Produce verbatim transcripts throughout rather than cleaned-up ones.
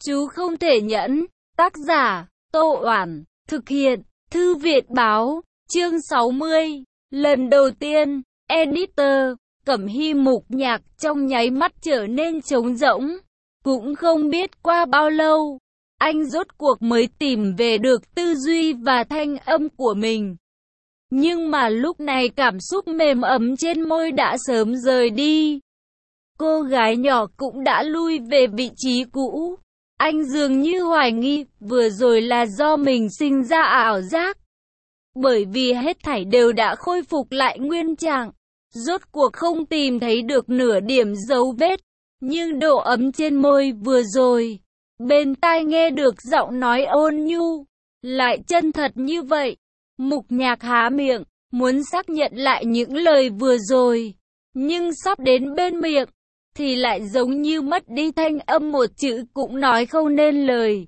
Chú không thể nhẫn. Tác giả, Tô Oản. Thực hiện, Thư Việt Báo. Chương sáu mươi. Lần đầu tiên, Editor. Cẩm Hy Mục Nhạc trong nháy mắt trở nên trống rỗng. Cũng không biết qua bao lâu, anh rốt cuộc mới tìm về được tư duy và thanh âm của mình. Nhưng mà lúc này cảm xúc mềm ấm trên môi đã sớm rời đi. Cô gái nhỏ cũng đã lui về vị trí cũ. Anh dường như hoài nghi, vừa rồi là do mình sinh ra ảo giác. Bởi vì hết thảy đều đã khôi phục lại nguyên trạng. Rốt cuộc không tìm thấy được nửa điểm dấu vết. Nhưng độ ấm trên môi vừa rồi, bên tai nghe được giọng nói ôn nhu, lại chân thật như vậy. Mục Nhạc há miệng, muốn xác nhận lại những lời vừa rồi. Nhưng sắp đến bên miệng, thì lại giống như mất đi thanh âm, một chữ cũng nói không nên lời.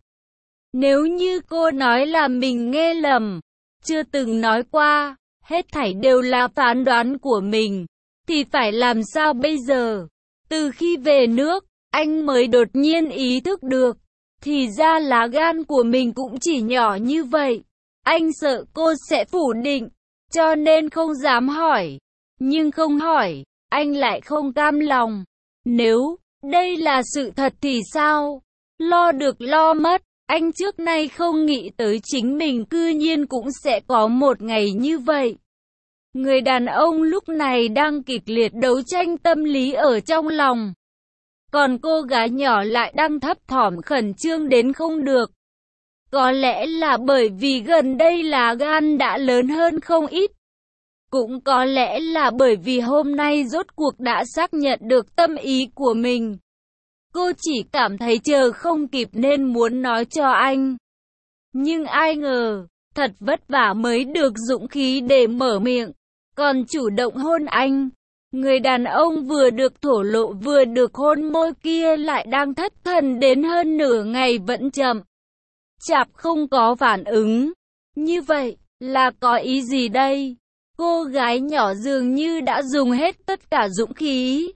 Nếu như cô nói là mình nghe lầm, chưa từng nói qua, hết thảy đều là phán đoán của mình, thì phải làm sao bây giờ? Từ khi về nước, anh mới đột nhiên ý thức được, thì ra lá gan của mình cũng chỉ nhỏ như vậy. Anh sợ cô sẽ phủ định, cho nên không dám hỏi. Nhưng không hỏi, anh lại không cam lòng. Nếu đây là sự thật thì sao? Lo được lo mất, anh trước nay không nghĩ tới chính mình cư nhiên cũng sẽ có một ngày như vậy. Người đàn ông lúc này đang kịch liệt đấu tranh tâm lý ở trong lòng. Còn cô gái nhỏ lại đang thấp thỏm khẩn trương đến không được. Có lẽ là bởi vì gần đây là gan đã lớn hơn không ít. Cũng có lẽ là bởi vì hôm nay rốt cuộc đã xác nhận được tâm ý của mình. Cô chỉ cảm thấy chờ không kịp nên muốn nói cho anh. Nhưng ai ngờ, thật vất vả mới được dũng khí để mở miệng, còn chủ động hôn anh. Người đàn ông vừa được thổ lộ vừa được hôn môi kia lại đang thất thần đến hơn nửa ngày vẫn chậm chạp không có phản ứng. Như vậy, là có ý gì đây? Cô gái nhỏ dường như đã dùng hết tất cả dũng khí.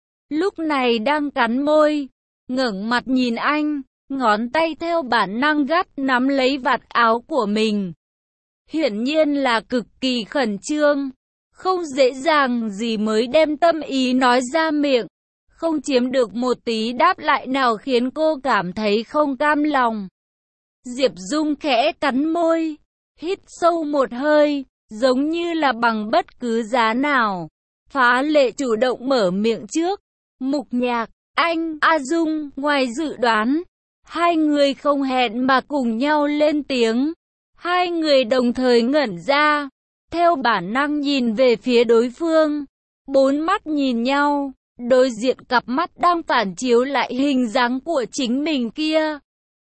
Lúc này đang cắn môi, ngẩng mặt nhìn anh, ngón tay theo bản năng gắt nắm lấy vạt áo của mình. Hiển nhiên là cực kỳ khẩn trương, không dễ dàng gì mới đem tâm ý nói ra miệng. Không chiếm được một tí đáp lại nào khiến cô cảm thấy không cam lòng. Diệp Dung khẽ cắn môi, hít sâu một hơi, giống như là bằng bất cứ giá nào. Phá Lệ chủ động mở miệng trước. Mục Nhạc, anh, A Dung, ngoài dự đoán, hai người không hẹn mà cùng nhau lên tiếng. Hai người đồng thời ngẩn ra, theo bản năng nhìn về phía đối phương. Bốn mắt nhìn nhau, đối diện cặp mắt đang phản chiếu lại hình dáng của chính mình kia.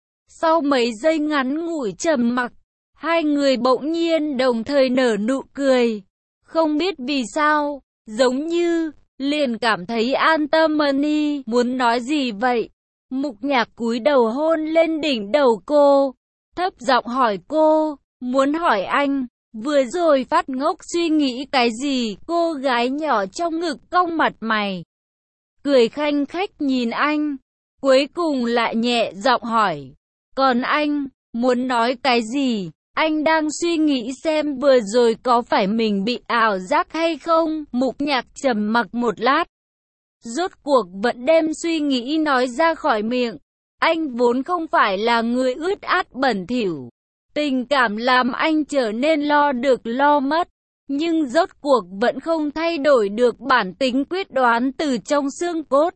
Sau mấy giây ngắn ngủi trầm mặc, hai người bỗng nhiên đồng thời nở nụ cười. Không biết vì sao, giống như liền cảm thấy an tâm. Money muốn nói gì vậy? Mục Nhạc cúi đầu hôn lên đỉnh đầu cô, thấp giọng hỏi cô, muốn hỏi anh, vừa rồi phát ngốc suy nghĩ cái gì? Cô gái nhỏ trong ngực cong mặt mày, cười khanh khách nhìn anh, cuối cùng lại nhẹ giọng hỏi, còn anh, muốn nói cái gì? Anh đang suy nghĩ xem vừa rồi có phải mình bị ảo giác hay không? Mục Nhạc trầm mặc một lát, rốt cuộc vẫn đem suy nghĩ nói ra khỏi miệng. Anh vốn không phải là người ướt át bẩn thỉu. Tình cảm làm anh trở nên lo được lo mất. Nhưng rốt cuộc vẫn không thay đổi được bản tính quyết đoán từ trong xương cốt.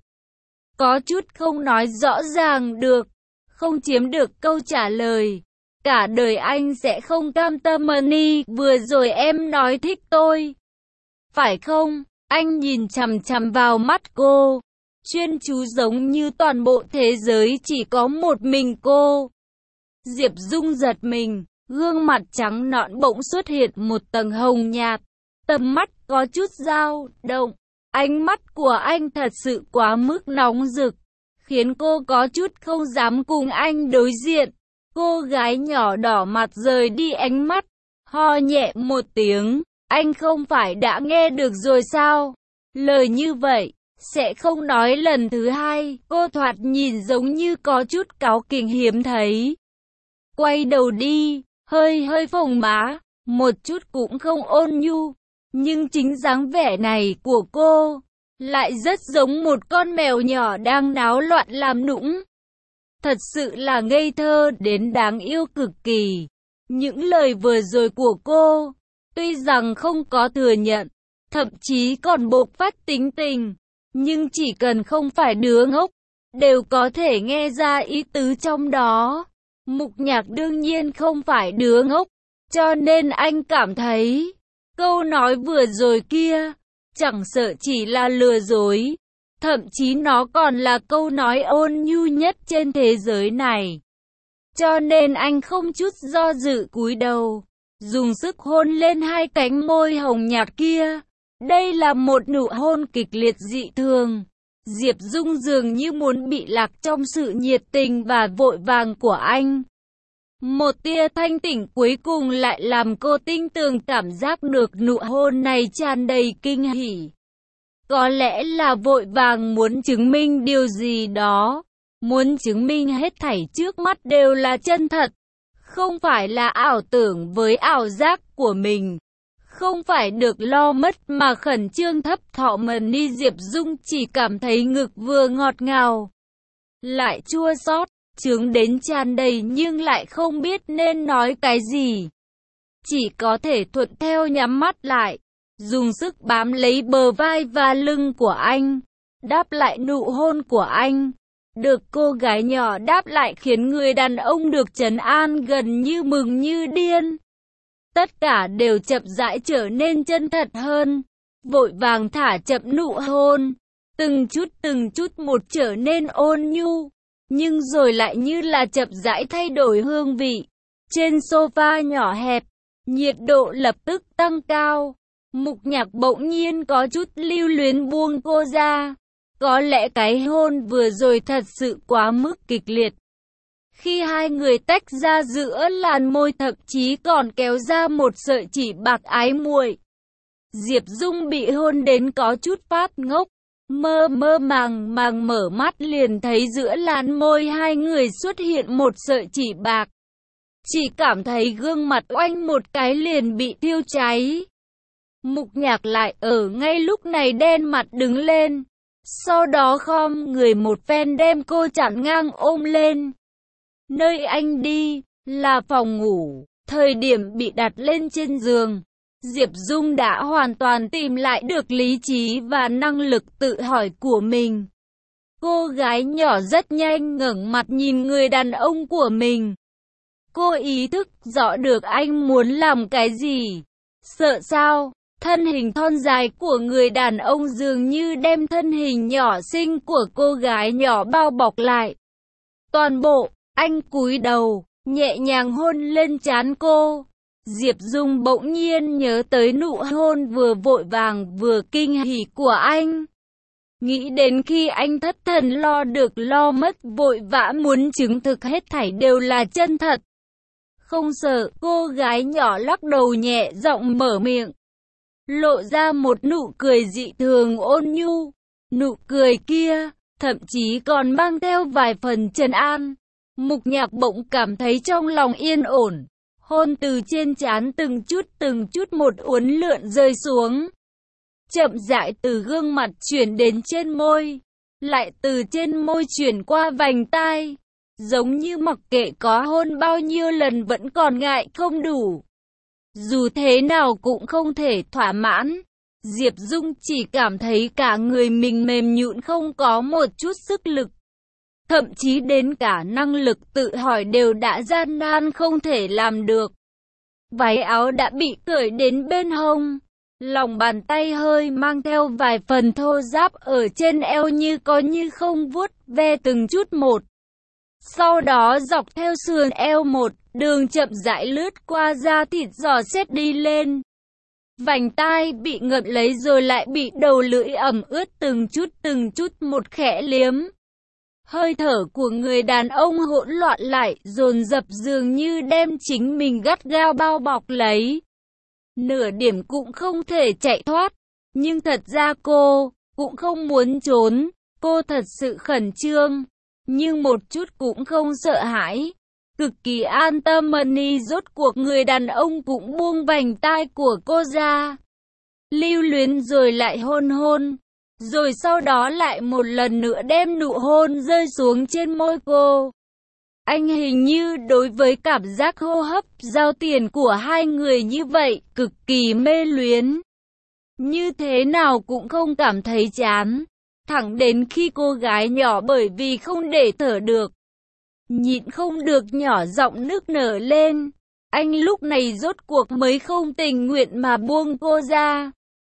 Có chút không nói rõ ràng được, không chiếm được câu trả lời. Cả đời anh sẽ không cam tâm. Money, vừa rồi em nói thích tôi, phải không? Anh nhìn chằm chằm vào mắt cô, chuyên chú giống như toàn bộ thế giới chỉ có một mình cô. Diệp Dung giật mình, gương mặt trắng nõn bỗng xuất hiện một tầng hồng nhạt, tầm mắt có chút dao động. Ánh mắt của anh thật sự quá mức nóng rực, khiến cô có chút không dám cùng anh đối diện. Cô gái nhỏ đỏ mặt rời đi ánh mắt, ho nhẹ một tiếng. Anh không phải đã nghe được rồi sao? Lời như vậy, sẽ không nói lần thứ hai. Cô thoạt nhìn giống như có chút cáu kỉnh hiếm thấy. Quay đầu đi, hơi hơi phồng má, một chút cũng không ôn nhu. Nhưng chính dáng vẻ này của cô lại rất giống một con mèo nhỏ đang náo loạn làm nũng. Thật sự là ngây thơ đến đáng yêu cực kỳ. Những lời vừa rồi của cô, tuy rằng không có thừa nhận, thậm chí còn bộc phát tính tình, nhưng chỉ cần không phải đứa ngốc, đều có thể nghe ra ý tứ trong đó. Mục Nhạc đương nhiên không phải đứa ngốc, cho nên anh cảm thấy câu nói vừa rồi kia chẳng sợ chỉ là lừa dối, thậm chí nó còn là câu nói ôn nhu nhất trên thế giới này. Cho nên anh không chút do dự cúi đầu, dùng sức hôn lên hai cánh môi hồng nhạt kia. Đây là một nụ hôn kịch liệt dị thường. Diệp Dung dường như muốn bị lạc trong sự nhiệt tình và vội vàng của anh. Một tia thanh tỉnh cuối cùng lại làm cô tinh tường cảm giác được nụ hôn này tràn đầy kinh hỉ. Có lẽ là vội vàng muốn chứng minh điều gì đó, muốn chứng minh hết thảy trước mắt đều là chân thật, không phải là ảo tưởng với ảo giác của mình, không phải được lo mất mà khẩn trương thấp thỏm mần ni. Diệp Dung chỉ cảm thấy ngực vừa ngọt ngào, lại chua xót, chướng đến tràn đầy nhưng lại không biết nên nói cái gì. Chỉ có thể thuận theo nhắm mắt lại, dùng sức bám lấy bờ vai và lưng của anh, đáp lại nụ hôn của anh. Được cô gái nhỏ đáp lại khiến người đàn ông được trấn an gần như mừng như điên. Tất cả đều chậm rãi trở nên chân thật hơn, vội vàng thả chậm nụ hôn, từng chút từng chút một trở nên ôn nhu, nhưng rồi lại như là chậm rãi thay đổi hương vị. Trên sofa nhỏ hẹp, nhiệt độ lập tức tăng cao. Mục Nhạc bỗng nhiên có chút lưu luyến buông cô ra. Có lẽ cái hôn vừa rồi thật sự quá mức kịch liệt. Khi hai người tách ra giữa làn môi thậm chí còn kéo ra một sợi chỉ bạc ái muội. Diệp Dung bị hôn đến có chút phát ngốc, mơ mơ màng màng mở mắt liền thấy giữa làn môi hai người xuất hiện một sợi chỉ bạc. Chỉ cảm thấy gương mặt oanh một cái liền bị thiêu cháy. Mục Nhạc lại ở ngay lúc này đen mặt đứng lên, sau đó khom người một phen đem cô chặn ngang ôm lên. Nơi anh đi là phòng ngủ. Thời điểm bị đặt lên trên giường, Diệp Dung đã hoàn toàn tìm lại được lý trí và năng lực tự hỏi của mình. Cô gái nhỏ rất nhanh ngẩng mặt nhìn người đàn ông của mình. Cô ý thức rõ được anh muốn làm cái gì. Sợ sao? Thân hình thon dài của người đàn ông dường như đem thân hình nhỏ xinh của cô gái nhỏ bao bọc lại. Toàn bộ, anh cúi đầu, nhẹ nhàng hôn lên trán cô. Diệp Dung bỗng nhiên nhớ tới nụ hôn vừa vội vàng vừa kinh hỉ của anh. Nghĩ đến khi anh thất thần lo được lo mất, vội vã muốn chứng thực hết thảy đều là chân thật. Không sợ, cô gái nhỏ lắc đầu nhẹ giọng mở miệng, lộ ra một nụ cười dị thường ôn nhu. Nụ cười kia, thậm chí còn mang theo vài phần trấn an. Mục Nhạc bỗng cảm thấy trong lòng yên ổn. Hôn từ trên trán từng chút từng chút một uốn lượn rơi xuống. Chậm rãi từ gương mặt chuyển đến trên môi, lại từ trên môi chuyển qua vành tai. Giống như mặc kệ có hôn bao nhiêu lần vẫn còn ngại không đủ. Dù thế nào cũng không thể thỏa mãn. Diệp Dung chỉ cảm thấy cả người mình mềm nhũn, không có một chút sức lực. Thậm chí đến cả năng lực tự hỏi đều đã gian nan không thể làm được. Váy áo đã bị cởi đến bên hông. Lòng bàn tay hơi mang theo vài phần thô ráp ở trên eo như có như không vuốt ve từng chút một. Sau đó dọc theo sườn eo một đường chậm rãi lướt qua da thịt dò xét đi lên. Vành tai bị ngậm lấy rồi lại bị đầu lưỡi ẩm ướt từng chút từng chút một khẽ liếm. Hơi thở của người đàn ông hỗn loạn lại, dồn dập dường như đem chính mình gắt gao bao bọc lấy. Nửa điểm cũng không thể chạy thoát. Nhưng thật ra cô, cũng không muốn trốn. Cô thật sự khẩn trương, nhưng một chút cũng không sợ hãi. Cực kỳ an tâm. Money rốt cuộc người đàn ông cũng buông vành tai của cô ra. Lưu luyến rồi lại hôn hôn. Rồi sau đó lại một lần nữa đem nụ hôn rơi xuống trên môi cô. Anh hình như đối với cảm giác hô hấp, giao tiền của hai người như vậy, cực kỳ mê luyến. Như thế nào cũng không cảm thấy chán. Thẳng đến khi cô gái nhỏ bởi vì không để thở được, nhịn không được nhỏ giọng nức nở lên. Anh lúc này rốt cuộc mới không tình nguyện mà buông cô ra.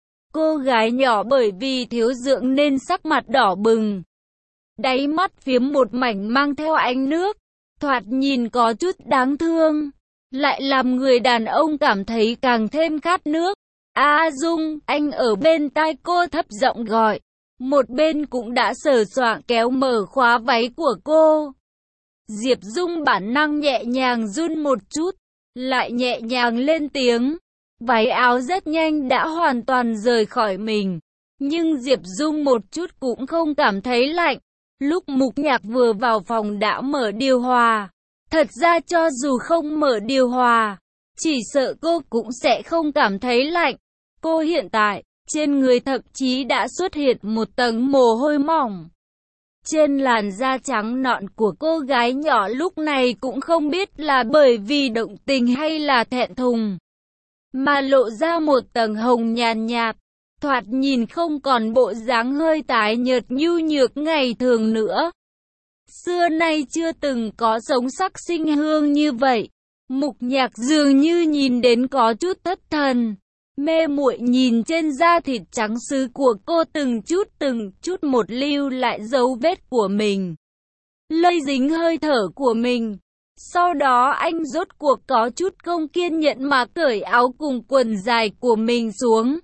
Cô gái nhỏ bởi vì thiếu dưỡng nên sắc mặt đỏ bừng. Đáy mắt phiếm một mảnh mang theo ánh nước. Thoạt nhìn có chút đáng thương. Lại làm người đàn ông cảm thấy càng thêm khát nước. A Dung, anh ở bên tai cô thấp giọng gọi. Một bên cũng đã sờ soạng kéo mở khóa váy của cô. Diệp Dung bản năng nhẹ nhàng run một chút, lại nhẹ nhàng lên tiếng. Váy áo rất nhanh đã hoàn toàn rời khỏi mình. Nhưng Diệp Dung một chút cũng không cảm thấy lạnh. Lúc Mục Nhạc vừa vào phòng đã mở điều hòa. Thật ra cho dù không mở điều hòa, chỉ sợ cô cũng sẽ không cảm thấy lạnh. Cô hiện tại, trên người thậm chí đã xuất hiện một tầng mồ hôi mỏng. Trên làn da trắng nõn của cô gái nhỏ lúc này cũng không biết là bởi vì động tình hay là thẹn thùng, mà lộ ra một tầng hồng nhàn nhạt, thoạt nhìn không còn bộ dáng hơi tái nhợt nhu nhược ngày thường nữa. Xưa nay chưa từng có sống sắc sinh hương như vậy. Mục Nhạc dường như nhìn đến có chút thất thần, mê muội nhìn trên da thịt trắng sứ của cô từng chút từng chút một lưu lại dấu vết của mình, lây dính hơi thở của mình. Sau đó anh rốt cuộc có chút không kiên nhẫn mà cởi áo cùng quần dài của mình xuống.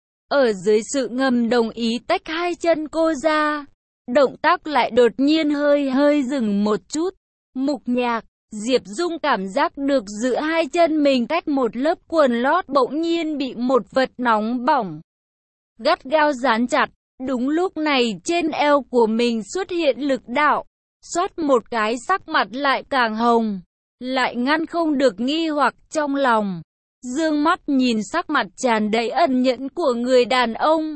Ở dưới sự ngầm đồng ý tách hai chân cô ra, động tác lại đột nhiên hơi hơi dừng một chút. Mục Nhạc, Diệp Dung cảm giác được giữa hai chân mình cách một lớp quần lót bỗng nhiên bị một vật nóng bỏng gắt gao dán chặt. Đúng lúc này trên eo của mình xuất hiện lực đạo, xoát một cái sắc mặt lại càng hồng, lại ngăn không được nghi hoặc trong lòng. Dương mắt nhìn sắc mặt tràn đầy ẩn nhẫn của người đàn ông,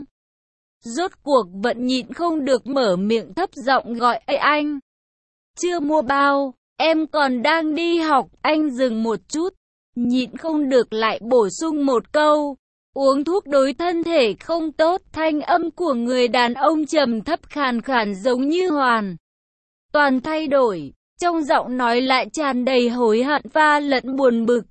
rốt cuộc vẫn nhịn không được mở miệng thấp giọng gọi: "Ê anh, chưa mua bao, em còn đang đi học." Anh dừng một chút, nhịn không được lại bổ sung một câu: "Uống thuốc đối thân thể không tốt." Thanh âm của người đàn ông trầm thấp khàn khàn giống như hoàn toàn thay đổi, trong giọng nói lại tràn đầy hối hận và lẫn buồn bực.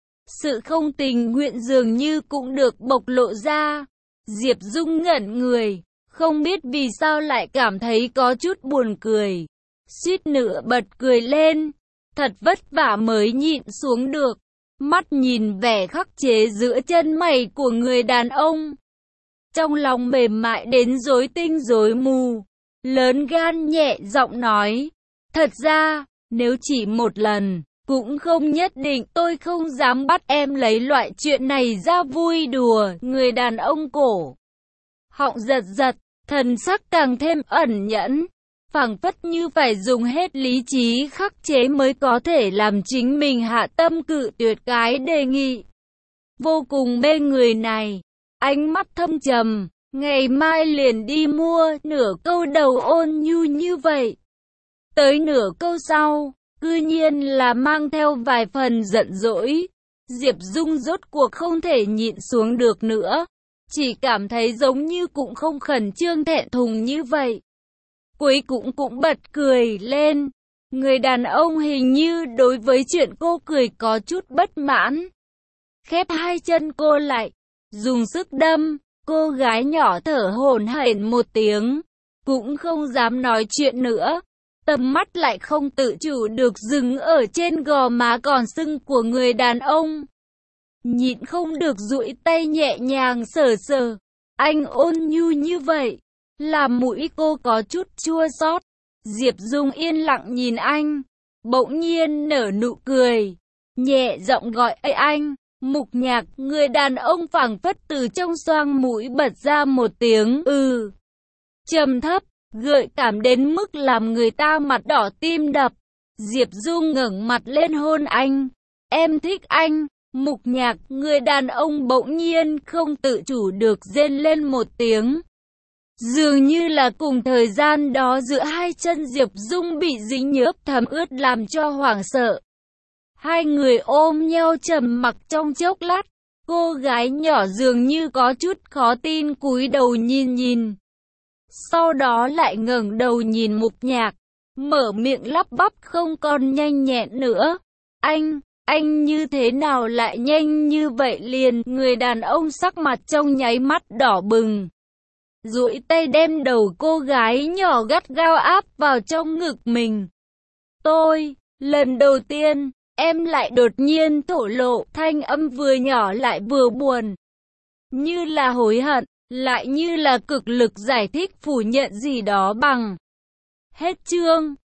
Sự không tình nguyện dường như cũng được bộc lộ ra. Diệp Dung ngẩn người, không biết vì sao lại cảm thấy có chút buồn cười, suýt nữa bật cười lên. Thật vất vả mới nhịn xuống được, mắt nhìn vẻ khắc chế giữa chân mày của người đàn ông, trong lòng mềm mại đến rối tinh rối mù. Lớn gan nhẹ giọng nói: "Thật ra, nếu chỉ một lần, cũng không nhất định, tôi không dám bắt em lấy loại chuyện này ra vui đùa." Người đàn ông cổ họng giật giật, thần sắc càng thêm ẩn nhẫn, phảng phất như phải dùng hết lý trí khắc chế mới có thể làm chính mình hạ tâm cự tuyệt cái đề nghị vô cùng mê người này. Ánh mắt thâm trầm, ngày mai liền đi mua. Nửa câu đầu ôn nhu như vậy, tới nửa câu sau cư nhiên là mang theo vài phần giận dỗi. Diệp Dung rốt cuộc không thể nhịn xuống được nữa, chỉ cảm thấy giống như cũng không khẩn trương thẹn thùng như vậy. Cuối cùng cũng bật cười lên. Người đàn ông hình như đối với chuyện cô cười có chút bất mãn, khép hai chân cô lại, dùng sức đâm. Cô gái nhỏ thở hổn hển một tiếng, cũng không dám nói chuyện nữa. Tầm mắt lại không tự chủ được dừng ở trên gò má còn sưng của người đàn ông, nhịn không được duỗi tay nhẹ nhàng sờ sờ. Anh ôn nhu như vậy, làm mũi cô có chút chua xót. Diệp Dung yên lặng nhìn anh, bỗng nhiên nở nụ cười, nhẹ giọng gọi: "Ê anh." Mục Nhạc, người đàn ông phảng phất từ trong xoang mũi bật ra một tiếng "ừ". trầm thấp, gợi cảm đến mức làm người ta mặt đỏ tim đập. Diệp Dung ngẩng mặt lên hôn anh. Em thích anh. Mục Nhạc, người đàn ông bỗng nhiên không tự chủ được rên lên một tiếng. Dường như là cùng thời gian đó giữa hai chân Diệp Dung bị dính nhớp thấm ướt làm cho hoảng sợ. Hai người ôm nhau trầm mặc trong chốc lát. Cô gái nhỏ dường như có chút khó tin cúi đầu nhìn nhìn. Sau đó lại ngẩng đầu nhìn Mục Nhạc, mở miệng lắp bắp không còn nhanh nhẹn nữa. Anh, anh như thế nào lại nhanh như vậy liền? Người đàn ông sắc mặt trong nháy mắt đỏ bừng, duỗi tay đem đầu cô gái nhỏ gắt gao áp vào trong ngực mình. Tôi, lần đầu tiên, em lại đột nhiên thổ lộ, thanh âm vừa nhỏ lại vừa buồn. Như là hối hận, lại như là cực lực giải thích phủ nhận gì đó bằng. Hết chương.